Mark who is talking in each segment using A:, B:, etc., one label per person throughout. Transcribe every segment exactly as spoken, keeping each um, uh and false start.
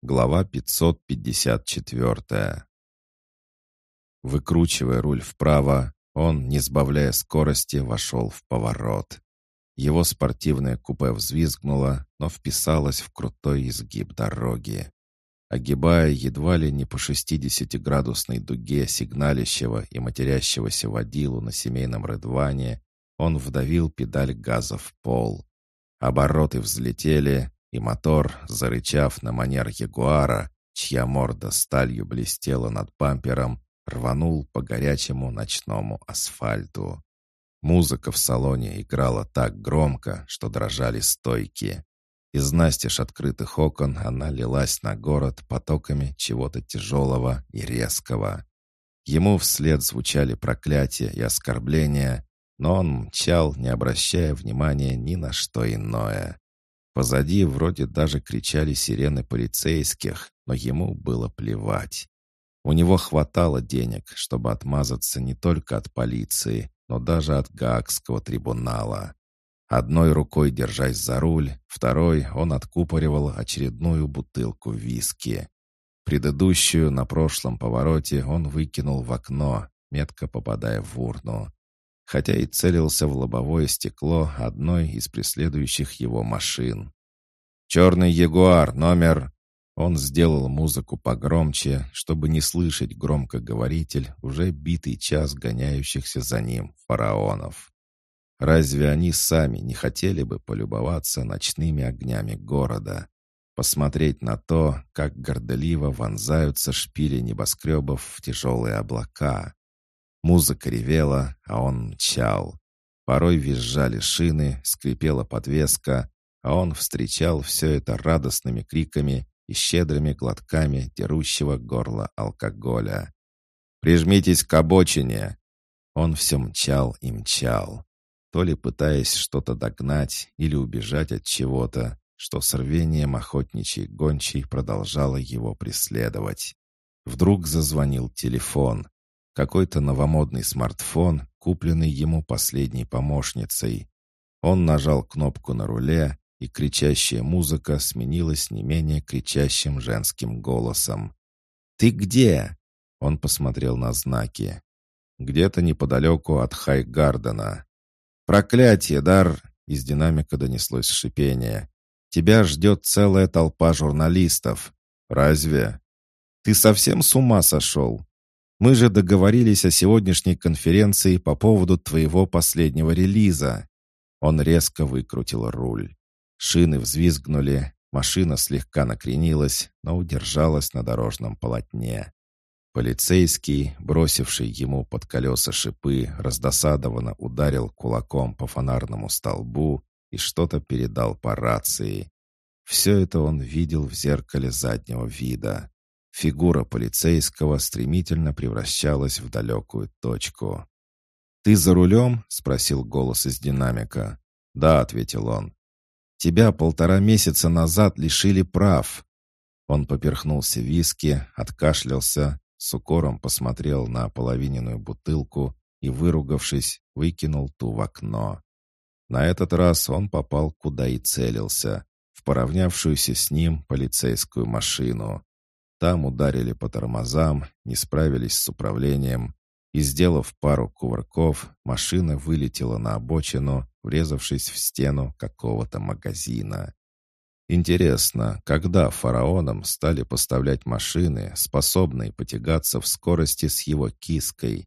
A: Глава пятьсот пятьдесят четыре. Выкручивая руль вправо, он, не сбавляя скорости, вошел в поворот. Его спортивное купе взвизгнуло, но вписалось в крутой изгиб дороги. Огибая едва ли не по шестидесятиградусной дуге сигналящего и матерящегося водилу на семейном Редване, он вдавил педаль газа в пол. Обороты взлетели, и мотор, зарычав на манер ягуара, чья морда сталью блестела над бампером, рванул по горячему ночному асфальту. Музыка в салоне играла так громко, что дрожали стойки. Из настежь открытых окон она лилась на город потоками чего-то тяжелого и резкого. Ему вслед звучали проклятия и оскорбления, но он мчал, не обращая внимания ни на что иное. Позади вроде даже кричали сирены полицейских, но ему было плевать. У него хватало денег, чтобы отмазаться не только от полиции, но даже от Гаагского трибунала. Одной рукой держась за руль, второй он откупоривал очередную бутылку виски. Предыдущую на прошлом повороте он выкинул в окно, метко попадая в урну. Хотя и целился в лобовое стекло одной из преследующих его машин. «Черный ягуар, номер...» Он сделал музыку погромче, чтобы не слышать громкоговоритель уже битый час гоняющихся за ним фараонов. Разве они сами не хотели бы полюбоваться ночными огнями города? Посмотреть на то, как горделиво вонзаются шпили небоскребов в тяжелые облака? Музыка ревела, а он мчал. Порой визжали шины, скрипела подвеска, а он встречал все это радостными криками и щедрыми глотками дерущего горло алкоголя. «Прижмитесь к обочине!» Он все мчал и мчал, то ли пытаясь что-то догнать или убежать от чего-то, что с рвением охотничьей гончей продолжало его преследовать. Вдруг зазвонил телефон. Какой-то новомодный смартфон, купленный ему последней помощницей. Он нажал кнопку на руле, и кричащая музыка сменилась не менее кричащим женским голосом. «Ты где?» Он посмотрел на знаки. «Где-то неподалеку от Хай-Гардена». «Проклятие, Дар!» — из динамика донеслось шипение. «Тебя ждет целая толпа журналистов». «Разве?» «Ты совсем с ума сошел? Мы же договорились о сегодняшней конференции по поводу твоего последнего релиза». Он резко выкрутил руль. Шины взвизгнули, машина слегка накренилась, но удержалась на дорожном полотне. Полицейский, бросивший ему под колеса шипы, раздосадованно ударил кулаком по фонарному столбу и что-то передал по рации. Все это он видел в зеркале заднего вида. Фигура полицейского стремительно превращалась в далекую точку. «Ты за рулем?» — спросил голос из динамика. «Да», — ответил он. «Тебя полтора месяца назад лишили прав». Он поперхнулся виски, откашлялся, с укором посмотрел на ополовиненную бутылку и, выругавшись, выкинул ту в окно. На этот раз он попал куда и целился, в поравнявшуюся с ним полицейскую машину. Там ударили по тормозам, не справились с управлением, и, сделав пару кувырков, машина вылетела на обочину, врезавшись в стену какого-то магазина. Интересно, когда фараонам стали поставлять машины, способные потягаться в скорости с его киской?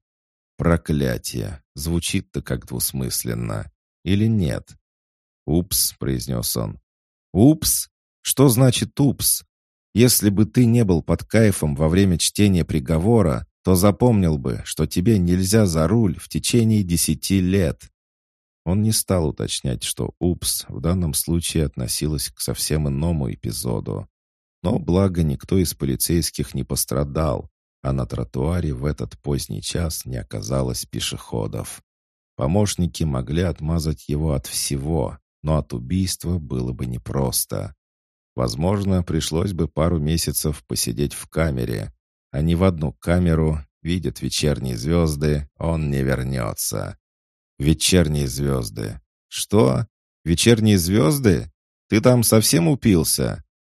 A: Проклятие! Звучит-то как двусмысленно. Или нет? «Упс», — произнес он. «Упс? Что значит упс? Если бы ты не был под кайфом во время чтения приговора, то запомнил бы, что тебе нельзя за руль в течение десяти лет». Он не стал уточнять, что «упс» в данном случае относилось к совсем иному эпизоду. Но благо никто из полицейских не пострадал, а на тротуаре в этот поздний час не оказалось пешеходов. Помощники могли отмазать его от всего, но от убийства было бы непросто. Возможно, пришлось бы пару месяцев посидеть в камере, а не в одну камеру, видят вечерние звезды, он не вернется. Вечерние звезды. Что? Вечерние звезды? Ты там совсем упился?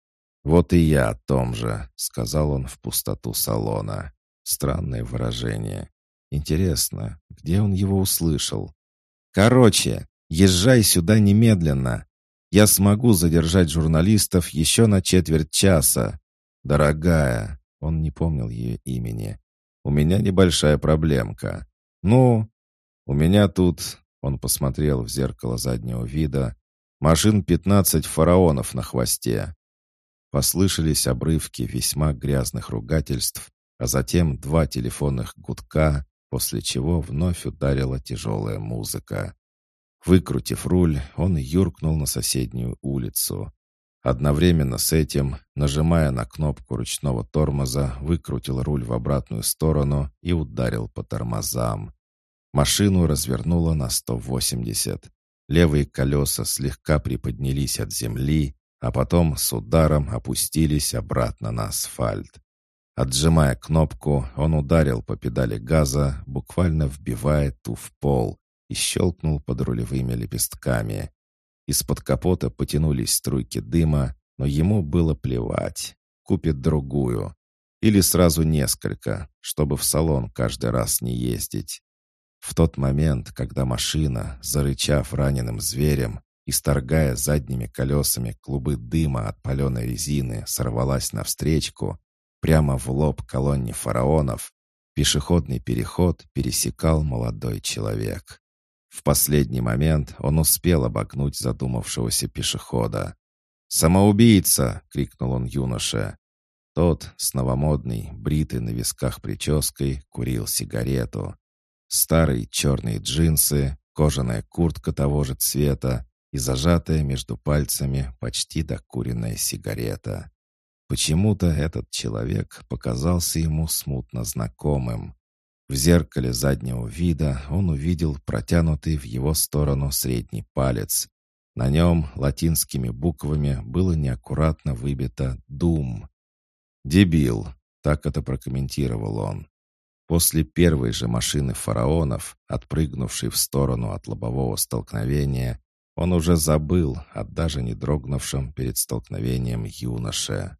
A: «Вот и я о том же», — сказал он в пустоту салона. Странное выражение. Интересно, где он его услышал? «Короче, езжай сюда немедленно. Я смогу задержать журналистов еще на четверть часа. Дорогая», — он не помнил ее имени, — «у меня небольшая проблемка. Ну, у меня тут...» — он посмотрел в зеркало заднего вида. «Машин пятнадцать фараонов на хвосте». Послышались обрывки весьма грязных ругательств, а затем два телефонных гудка, после чего вновь ударила тяжелая музыка. Выкрутив руль, он юркнул на соседнюю улицу. Одновременно с этим, нажимая на кнопку ручного тормоза, выкрутил руль в обратную сторону и ударил по тормозам. Машину развернуло на сто восемьдесят. Левые колеса слегка приподнялись от земли, а потом с ударом опустились обратно на асфальт. Отжимая кнопку, он ударил по педали газа, буквально вбивая ту в пол, и щелкнул под рулевыми лепестками. Из-под капота потянулись струйки дыма, но ему было плевать. Купит другую. Или сразу несколько, чтобы в салон каждый раз не ездить. В тот момент, когда машина, зарычав раненым зверем, исторгая задними колесами клубы дыма от паленой резины, сорвалась навстречку, прямо в лоб колонне фараонов, пешеходный переход пересекал молодой человек. В последний момент он успел обогнуть задумавшегося пешехода. «Самоубийца!» — крикнул он юноше. Тот, с новомодной, бритой на висках прической, курил сигарету. Старые черные джинсы, кожаная куртка того же цвета и зажатая между пальцами почти докуренная сигарета. Почему-то этот человек показался ему смутно знакомым. В зеркале заднего вида он увидел протянутый в его сторону средний палец. На нем латинскими буквами было неаккуратно выбито «Дум». «Дебил», — так это прокомментировал он. После первой же машины фараонов, отпрыгнувшей в сторону от лобового столкновения, он уже забыл о даже не дрогнувшем перед столкновением юноше.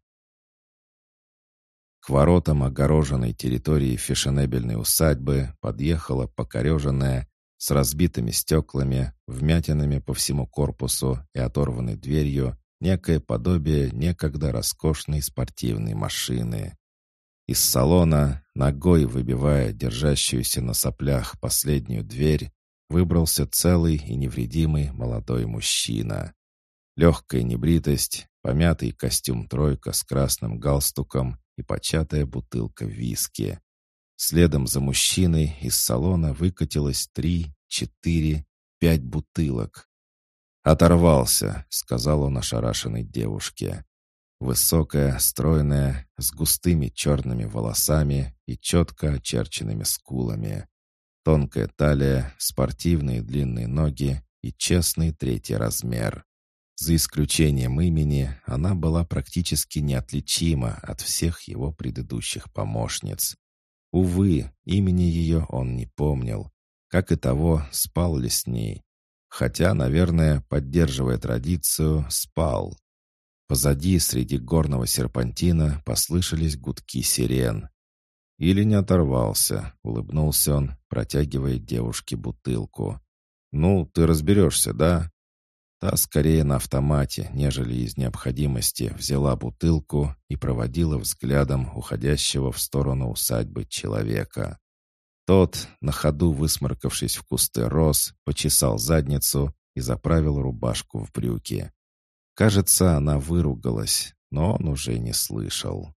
A: К воротам огороженной территории фешенебельной усадьбы подъехала покореженная, с разбитыми стеклами, вмятинами по всему корпусу и оторванной дверью, некое подобие некогда роскошной спортивной машины. Из салона, ногой выбивая держащуюся на соплях последнюю дверь, выбрался целый и невредимый молодой мужчина. Легкая небритость, помятый костюм «тройка» с красным галстуком и початая бутылка виски. Следом за мужчиной из салона выкатилось три, четыре, пять бутылок. «Оторвался», — сказал он ошарашенной девушке. Высокая, стройная, с густыми черными волосами и четко очерченными скулами. Тонкая талия, спортивные длинные ноги и честный третий размер. За исключением имени, она была практически неотличима от всех его предыдущих помощниц. Увы, имени ее он не помнил, как и того, спал ли с ней. Хотя, наверное, поддерживая традицию, спал. Позади, среди горного серпантина, послышались гудки сирен. «Или не оторвался», — улыбнулся он, протягивая девушке бутылку. «Ну, ты разберешься, да?» Та скорее на автомате, нежели из необходимости, взяла бутылку и проводила взглядом уходящего в сторону усадьбы человека. Тот, на ходу высморкавшись в кусты роз, почесал задницу и заправил рубашку в брюки. Кажется, она выругалась, но он уже не слышал.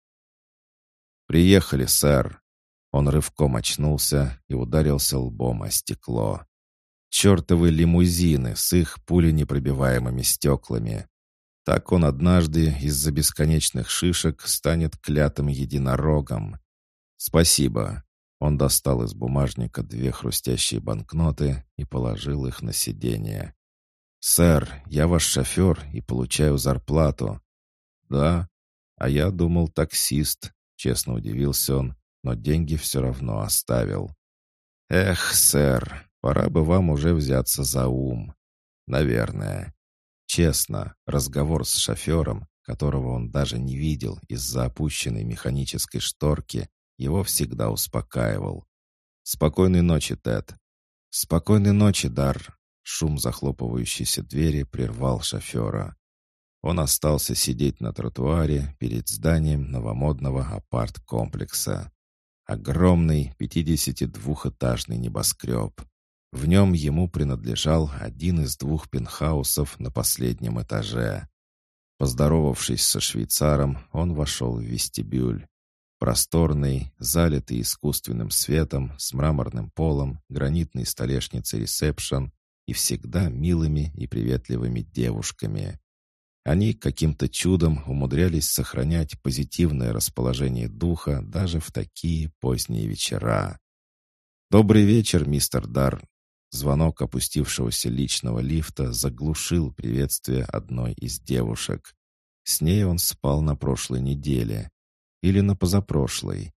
A: «Приехали, сэр!» Он рывком очнулся и ударился лбом о стекло. Чертовы лимузины с их пуленепробиваемыми стеклами. Так он однажды из-за бесконечных шишек станет клятым единорогом. «Спасибо». Он достал из бумажника две хрустящие банкноты и положил их на сиденье. «Сэр, я ваш шофер и получаю зарплату». «Да? А я думал, таксист», — честно удивился он, но деньги все равно оставил. «Эх, сэр, пора бы вам уже взяться за ум». «Наверное». Честно, разговор с шофером которого он даже не видел из-за опущенной механической шторки, его всегда успокаивал. «Спокойной ночи, Тед». «Спокойной ночи, Дар». Шум захлопывающейся двери прервал шофера. Он остался сидеть на тротуаре перед зданием новомодного апарт-комплекса. Огромный пятидесятидвухэтажный небоскреб. В нем ему принадлежал один из двух пентхаусов на последнем этаже. Поздоровавшись со швейцаром, он вошел в вестибюль. Просторный, залитый искусственным светом, с мраморным полом, гранитной столешницей ресепшн и всегда милыми и приветливыми девушками. Они каким-то чудом умудрялись сохранять позитивное расположение духа даже в такие поздние вечера. «Добрый вечер, мистер Дар». Звонок опустившегося личного лифта заглушил приветствие одной из девушек. С ней он спал на прошлой неделе. Или на позапрошлой.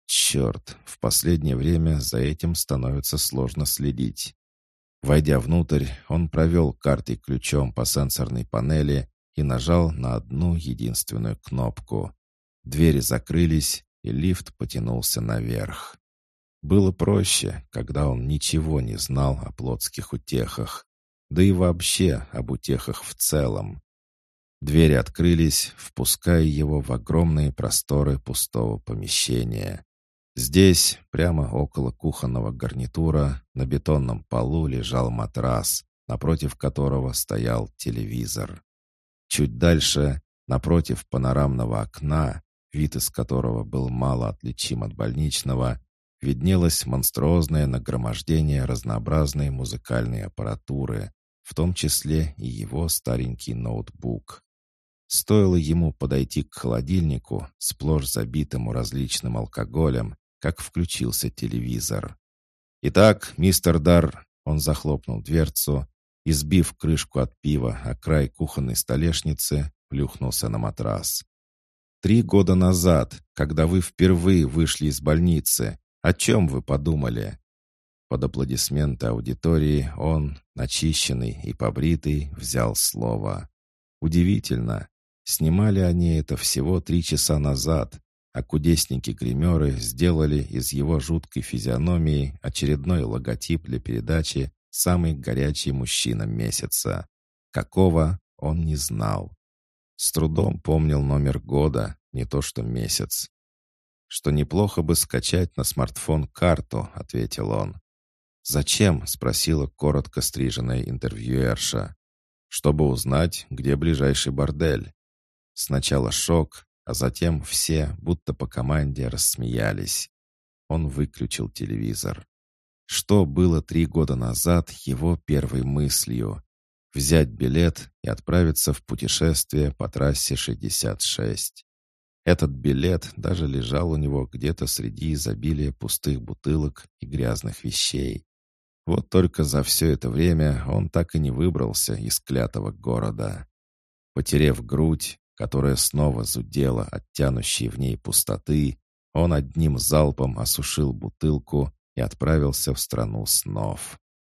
A: Черт, в последнее время за этим становится сложно следить. Войдя внутрь, он провел картой-ключом по сенсорной панели и нажал на одну единственную кнопку. Двери закрылись, и лифт потянулся наверх. Было проще, когда он ничего не знал о плотских утехах, да и вообще об утехах в целом. Двери открылись, впуская его в огромные просторы пустого помещения. Здесь, прямо около кухонного гарнитура, на бетонном полу лежал матрас, напротив которого стоял телевизор. Чуть дальше, напротив панорамного окна, вид из которого был мало отличим от больничного, виднелось монструозное нагромождение разнообразной музыкальной аппаратуры, в том числе и его старенький ноутбук. Стоило ему подойти к холодильнику, сплошь забитому различным алкоголем, как включился телевизор. «Итак, мистер Дар», — он захлопнул дверцу и, сбив крышку от пива о край кухонной столешницы, плюхнулся на матрас. «Три года назад, когда вы впервые вышли из больницы, о чем вы подумали?» Под аплодисменты аудитории он, начищенный и побритый, взял слово. Удивительно. Снимали они это всего три часа назад, а кудесники-гримеры сделали из его жуткой физиономии очередной логотип для передачи «Самый горячий мужчина месяца». Какого, он не знал. С трудом помнил номер года, не то что месяц. «Что неплохо бы скачать на смартфон карту», — ответил он. «Зачем?» — спросила коротко стриженная интервьюерша. «Чтобы узнать, где ближайший бордель». Сначала шок, а затем все, будто по команде, рассмеялись. Он выключил телевизор. Что было три года назад его первой мыслью? Взять билет и отправиться в путешествие по трассе шестьдесят шесть. Этот билет даже лежал у него где-то среди изобилия пустых бутылок и грязных вещей. Вот только за все это время он так и не выбрался из клятого города. Потерев грудь, которая снова зудела от тянущей в ней пустоты, он одним залпом осушил бутылку и отправился в страну снов.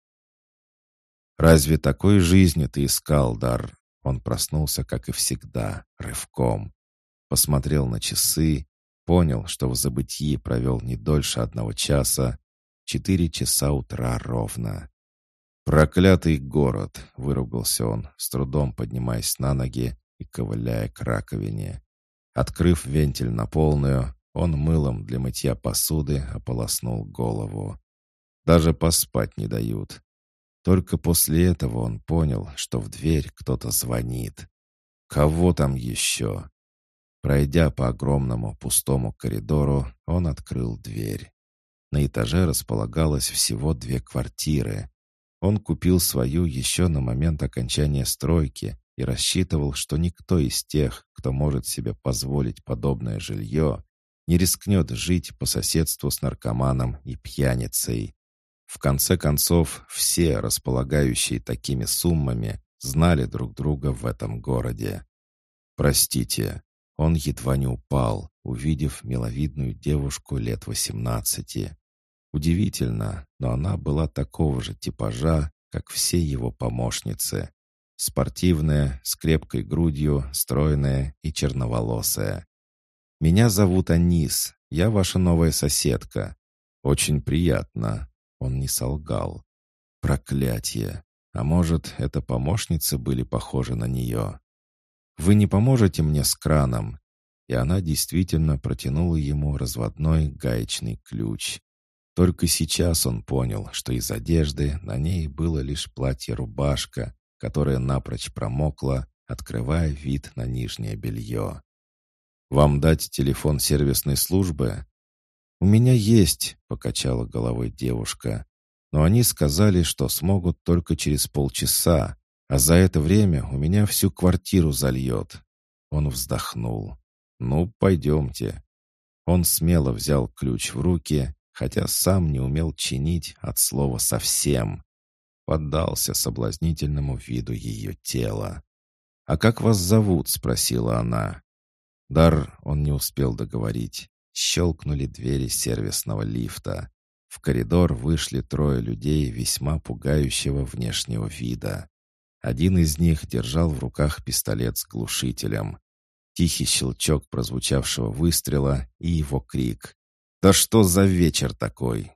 A: «Разве такой жизни ты искал, Дар?» Он проснулся, как и всегда, рывком. Посмотрел на часы, понял, что в забытии провел не дольше одного часа. Четыре часа утра ровно. «Проклятый город!» — выругался он, с трудом поднимаясь на ноги и ковыляя к раковине. Открыв вентиль на полную, он мылом для мытья посуды ополоснул голову. Даже поспать не дают. Только после этого он понял, что в дверь кто-то звонит. Кого там еще? Пройдя по огромному пустому коридору, он открыл дверь. На этаже располагалось всего две квартиры. Он купил свою еще на момент окончания стройки и рассчитывал, что никто из тех, кто может себе позволить подобное жилье, не рискнет жить по соседству с наркоманом и пьяницей. В конце концов, все, располагающие такими суммами, знали друг друга в этом городе. «Простите», он едва не упал, увидев миловидную девушку лет восемнадцати. Удивительно, но она была такого же типажа, как все его помощницы. спортивная, с крепкой грудью, стройная и черноволосая. «Меня зовут Анис, я ваша новая соседка. Очень приятно». Он не солгал. Проклятье! А может, это помощницы были похожи на нее? «Вы не поможете мне с краном?» И она действительно протянула ему разводной гаечный ключ. Только сейчас он понял, что из одежды на ней было лишь платье-рубашка, которое напрочь промокло, открывая вид на нижнее белье. «Вам дать телефон сервисной службы?» «У меня есть», — покачала головой девушка. «Но они сказали, что смогут только через полчаса, а за это время у меня всю квартиру зальет». Он вздохнул. «Ну, пойдемте». Он смело взял ключ в руки, хотя сам не умел чинить от слова «совсем». Поддался соблазнительному виду ее тела. «А как вас зовут?» — спросила она. Дар он не успел договорить. Щелкнули двери сервисного лифта. В коридор вышли трое людей весьма пугающего внешнего вида. Один из них держал в руках пистолет с глушителем. Тихий щелчок прозвучавшего выстрела и его крик. «Да что за вечер такой?»